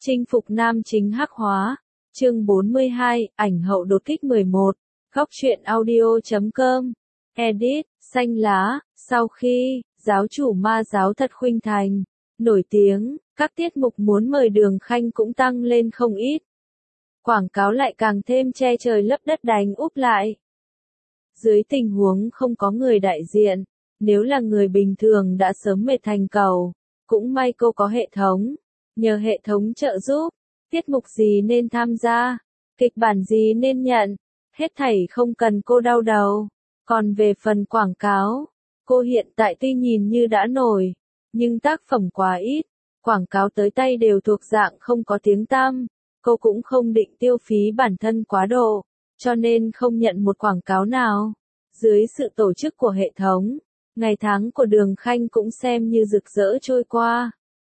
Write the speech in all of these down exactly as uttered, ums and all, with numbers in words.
Chinh phục nam chính hắc hóa. Chương bốn mươi hai, ảnh hậu đột kích mười một. Góc truyện audio chấm com. Edit, xanh lá. Sau khi, giáo chủ ma giáo thật khuynh thành, nổi tiếng, các tiết mục muốn mời Đường Khanh cũng tăng lên không ít. Quảng cáo lại càng thêm che trời lấp đất đánh úp lại. Dưới tình huống không có người đại diện, nếu là người bình thường đã sớm mệt thành cầu, cũng may cô có hệ thống. Nhờ hệ thống trợ giúp, tiết mục gì nên tham gia, kịch bản gì nên nhận, hết thảy không cần cô đau đầu. Còn về phần quảng cáo, cô hiện tại tuy nhìn như đã nổi, nhưng tác phẩm quá ít, quảng cáo tới tay đều thuộc dạng không có tiếng tăm, cô cũng không định tiêu phí bản thân quá độ, cho nên không nhận một quảng cáo nào. Dưới sự tổ chức của hệ thống, ngày tháng của Đường Khanh cũng xem như rực rỡ trôi qua.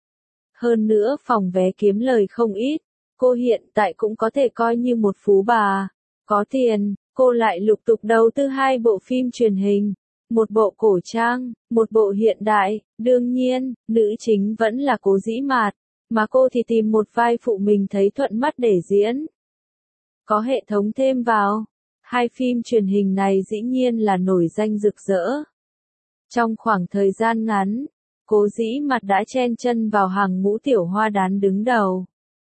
Hơn nữa phòng vé kiếm lời không ít, cô hiện tại cũng có thể coi như một phú bà. Có tiền, cô lại lục tục đầu tư hai bộ phim truyền hình, một bộ cổ trang, một bộ hiện đại. Đương nhiên, nữ chính vẫn là Cố Dĩ Mạt, mà cô thì tìm một vai phụ mình thấy thuận mắt để diễn. Có hệ thống thêm vào, hai phim truyền hình này dĩ nhiên là nổi danh rực rỡ. Trong khoảng thời gian ngắn, Cố Dĩ Mạt đã chen chân vào hàng ngũ tiểu hoa đán đứng đầu.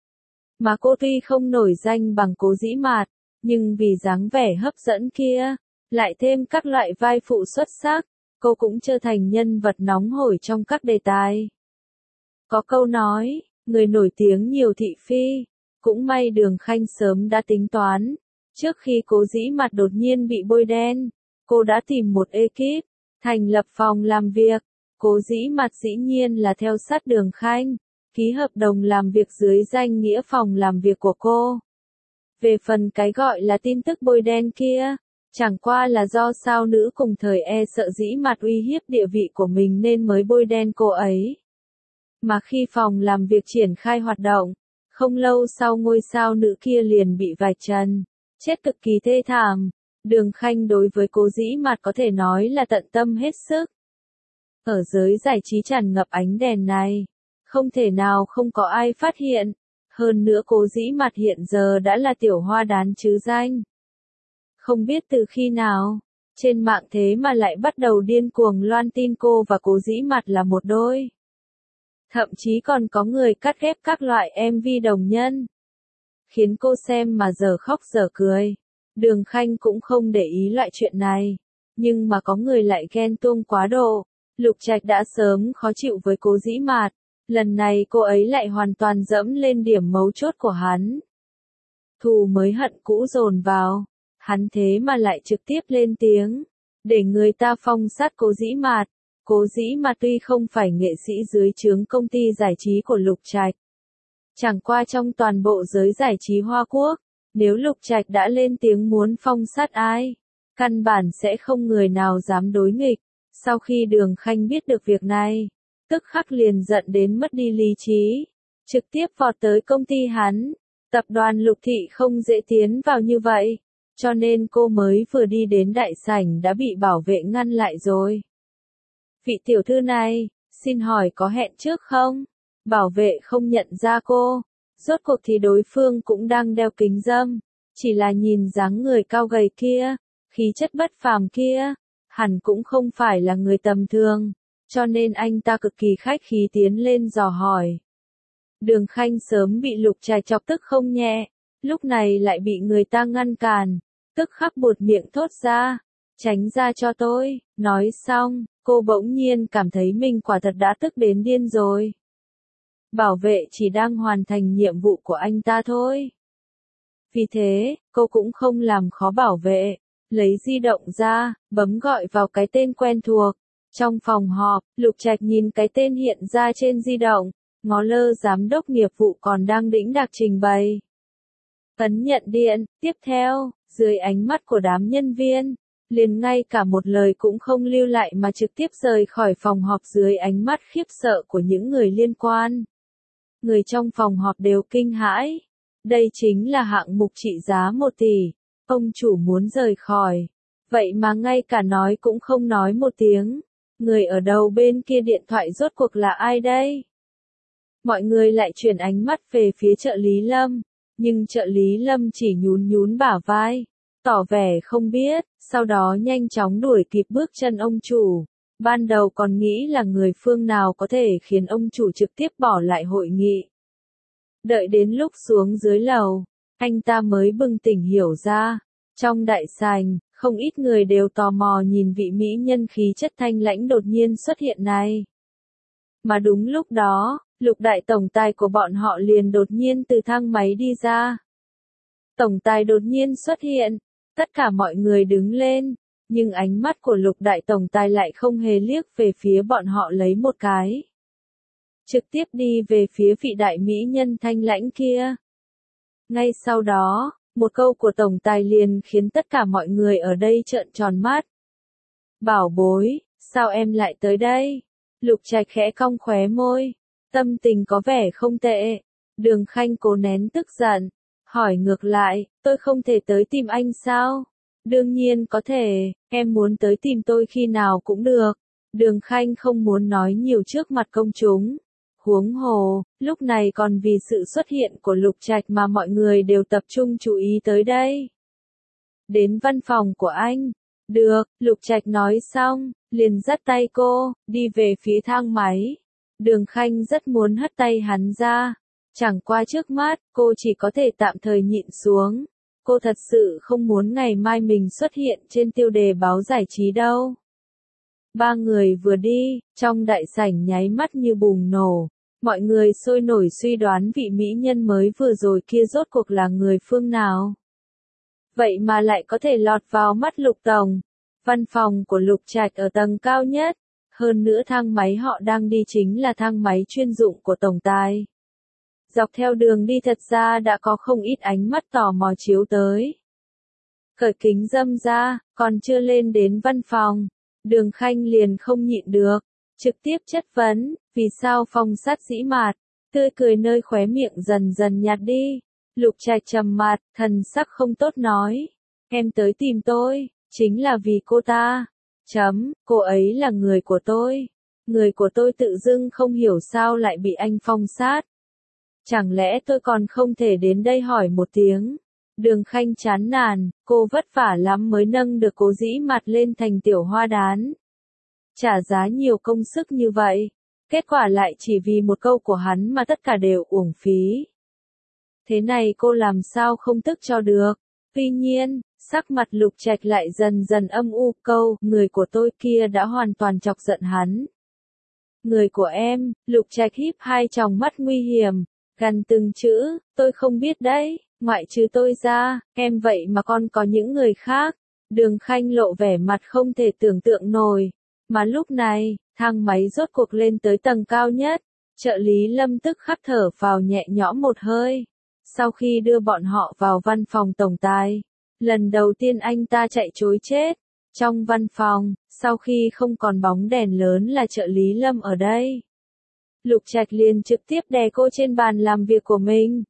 Mà cô tuy không nổi danh bằng Cố Dĩ Mạt, nhưng vì dáng vẻ hấp dẫn kia, lại thêm các loại vai phụ xuất sắc, cô cũng trở thành nhân vật nóng hổi trong các đề tài. Có câu nói, người nổi tiếng nhiều thị phi, cũng may Đường Khanh sớm đã tính toán. Trước khi Cố Dĩ Mạt đột nhiên bị bôi đen, cô đã tìm một ekip, thành lập phòng làm việc. Cố Dĩ Mạt dĩ nhiên là theo sát Đường Khanh, ký hợp đồng làm việc dưới danh nghĩa phòng làm việc của cô. Về phần cái gọi là tin tức bôi đen kia, chẳng qua là do sao nữ cùng thời e sợ Dĩ Mạt uy hiếp địa vị của mình nên mới bôi đen cô ấy. Mà khi phòng làm việc triển khai hoạt động, không lâu sau ngôi sao nữ kia liền bị vạch trần, chết cực kỳ thê thảm. Đường Khanh đối với Cố Dĩ Mạt có thể nói là tận tâm hết sức. Ở giới giải trí tràn ngập ánh đèn này, không thể nào không có ai phát hiện. Hơn nữa Cố Dĩ Mạt hiện giờ đã là tiểu hoa đán chứ danh. Không biết từ khi nào, trên mạng thế mà lại bắt đầu điên cuồng loan tin cô và Cố Dĩ Mạt là một đôi. Thậm chí còn có người cắt ghép các loại em vê đồng nhân, khiến cô xem mà dở khóc dở cười. Đường Khanh cũng không để ý loại chuyện này, nhưng mà có người lại ghen tuông quá độ. Lục Trạch đã sớm khó chịu với Cố Dĩ Mạt, lần này cô ấy lại hoàn toàn dẫm lên điểm mấu chốt của hắn. Thù mới hận cũ dồn vào, hắn thế mà lại trực tiếp lên tiếng, để người ta phong sát Cố Dĩ Mạt. Cố Dĩ Mạt tuy không phải nghệ sĩ dưới trướng công ty giải trí của Lục Trạch, chẳng qua trong toàn bộ giới giải trí Hoa Quốc, nếu Lục Trạch đã lên tiếng muốn phong sát ai, căn bản sẽ không người nào dám đối nghịch. Sau khi Đường Khanh biết được việc này, tức khắc liền giận đến mất đi lý trí, trực tiếp vọt tới công ty hắn. Tập đoàn Lục Thị không dễ tiến vào như vậy, cho nên cô mới vừa đi đến đại sảnh đã bị bảo vệ ngăn lại rồi. Vị tiểu thư này, xin hỏi có hẹn trước không? Bảo vệ không nhận ra cô, rốt cuộc thì đối phương cũng đang đeo kính râm, chỉ là nhìn dáng người cao gầy kia, khí chất bất phàm kia, hẳn cũng không phải là người tầm thường, cho nên anh ta cực kỳ khách khí tiến lên dò hỏi. Đường Khanh sớm bị Lục Trạch chọc tức không nhẹ, lúc này lại bị người ta ngăn cản, tức khắc buột miệng thốt ra, tránh ra cho tôi. Nói xong, cô bỗng nhiên cảm thấy mình quả thật đã tức đến điên rồi. Bảo vệ chỉ đang hoàn thành nhiệm vụ của anh ta thôi. Vì thế, cô cũng không làm khó bảo vệ, lấy di động ra, bấm gọi vào cái tên quen thuộc. Trong phòng họp, Lục Trạch nhìn cái tên hiện ra trên di động, ngó lơ giám đốc nghiệp vụ còn đang đĩnh đạc trình bày. Ấn nhận điện, tiếp theo, dưới ánh mắt của đám nhân viên, liền ngay cả một lời cũng không lưu lại mà trực tiếp rời khỏi phòng họp dưới ánh mắt khiếp sợ của những người liên quan. Người trong phòng họp đều kinh hãi. Đây chính là hạng mục trị giá một tỷ. Ông chủ muốn rời khỏi. Vậy mà ngay cả nói cũng không nói một tiếng. Người ở đầu bên kia điện thoại rốt cuộc là ai đây? Mọi người lại chuyển ánh mắt về phía trợ lý Lâm, nhưng trợ lý Lâm chỉ nhún nhún bả vai, tỏ vẻ không biết, sau đó nhanh chóng đuổi kịp bước chân ông chủ. Ban đầu còn nghĩ là người phương nào có thể khiến ông chủ trực tiếp bỏ lại hội nghị. Đợi đến lúc xuống dưới lầu, anh ta mới bừng tỉnh hiểu ra. Trong đại sảnh, không ít người đều tò mò nhìn vị mỹ nhân khí chất thanh lãnh đột nhiên xuất hiện này. Mà đúng lúc đó, Lục đại tổng tài của bọn họ liền đột nhiên từ thang máy đi ra. Tổng tài đột nhiên xuất hiện, tất cả mọi người đứng lên, nhưng ánh mắt của Lục đại tổng tài lại không hề liếc về phía bọn họ lấy một cái. Trực tiếp đi về phía vị đại mỹ nhân thanh lãnh kia. Ngay sau đó, một câu của tổng tài liền khiến tất cả mọi người ở đây trợn tròn mắt. Bảo bối, sao em lại tới đây? Lục Trạch khẽ cong khóe môi, tâm tình có vẻ không tệ. Đường Khanh cố nén tức giận, hỏi ngược lại, tôi không thể tới tìm anh sao? Đương nhiên có thể, em muốn tới tìm tôi khi nào cũng được. Đường Khanh không muốn nói nhiều trước mặt công chúng. Huống hồ, lúc này còn vì sự xuất hiện của Lục Trạch mà mọi người đều tập trung chú ý tới đây. Đến văn phòng của anh. Được, Lục Trạch nói xong, liền dắt tay cô, đi về phía thang máy. Đường Khanh rất muốn hất tay hắn ra. Chẳng qua trước mắt, cô chỉ có thể tạm thời nhịn xuống. Cô thật sự không muốn ngày mai mình xuất hiện trên tiêu đề báo giải trí đâu. Ba người vừa đi, trong đại sảnh nháy mắt như bùng nổ. Mọi người sôi nổi suy đoán vị mỹ nhân mới vừa rồi kia rốt cuộc là người phương nào. Vậy mà lại có thể lọt vào mắt Lục Tổng. Văn phòng của Lục Trạch ở tầng cao nhất. Hơn nữa thang máy họ đang đi chính là thang máy chuyên dụng của tổng tài. Dọc theo đường đi thật ra đã có không ít ánh mắt tò mò chiếu tới. Cởi kính râm ra, còn chưa lên đến văn phòng. Đường Khanh liền không nhịn được, trực tiếp chất vấn, vì sao Phong Sát dĩ mạt, tươi cười nơi khóe miệng dần dần nhạt đi. Lục Trạch trầm mặt, thần sắc không tốt nói, em tới tìm tôi, chính là vì cô ta. Chấm, cô ấy là người của tôi. Người của tôi tự dưng không hiểu sao lại bị anh Phong sát. Chẳng lẽ tôi còn không thể đến đây hỏi một tiếng. Đường Khanh chán nản, cô vất vả lắm mới nâng được Cố Dĩ Mạt lên thành tiểu hoa đán. Trả giá nhiều công sức như vậy, kết quả lại chỉ vì một câu của hắn mà tất cả đều uổng phí. Thế này cô làm sao không tức cho được. Tuy nhiên, sắc mặt Lục Trạch lại dần dần âm u, câu, người của tôi kia đã hoàn toàn chọc giận hắn. Người của em, Lục Trạch híp hai tròng mắt nguy hiểm, gằn từng chữ, tôi không biết đấy. Ngoại trừ tôi ra, em vậy mà còn có những người khác. Đường Khanh lộ vẻ mặt không thể tưởng tượng nổi. Mà lúc này, thang máy rốt cuộc lên tới tầng cao nhất. Trợ lý Lâm tức khắc thở vào nhẹ nhõm một hơi. Sau khi đưa bọn họ vào văn phòng tổng tài, lần đầu tiên anh ta chạy trối chết. Trong văn phòng, sau khi không còn bóng đèn lớn là trợ lý Lâm ở đây. Lục Trạch liền trực tiếp đè cô trên bàn làm việc của mình.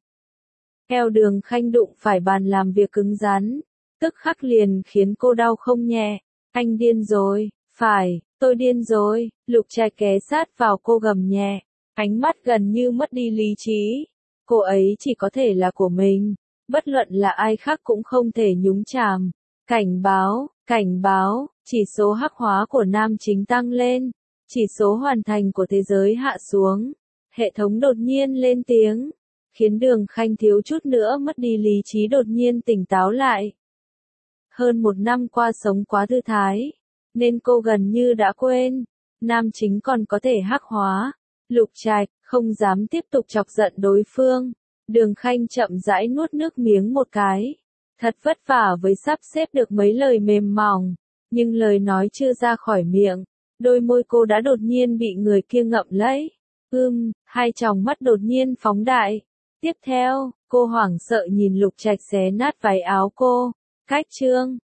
Eo Đường Khanh đụng phải bàn làm việc cứng rắn, tức khắc liền khiến cô đau không nhẹ. Anh điên rồi, phải, tôi điên rồi. Lục Trạch ghé sát vào cô gầm nhẹ, ánh mắt gần như mất đi lý trí. Cô ấy chỉ có thể là của mình, bất luận là ai khác cũng không thể nhúng chàm. Cảnh báo, cảnh báo, chỉ số hắc hóa của nam chính tăng lên, chỉ số hoàn thành của thế giới hạ xuống. Hệ thống đột nhiên lên tiếng, khiến Đường Khanh thiếu chút nữa mất đi lý trí đột nhiên tỉnh táo lại. Hơn một năm qua sống quá thư thái, nên cô gần như đã quên, nam chính còn có thể hắc hóa. Lục Trạch không dám tiếp tục chọc giận đối phương. Đường Khanh chậm rãi nuốt nước miếng một cái. Thật vất vả với sắp xếp được mấy lời mềm mỏng, nhưng lời nói chưa ra khỏi miệng, đôi môi cô đã đột nhiên bị người kia ngậm lấy. Ưm, hai tròng mắt đột nhiên phóng đại. Tiếp theo, cô hoảng sợ nhìn Lục Trạch xé nát váy áo cô. Cách chương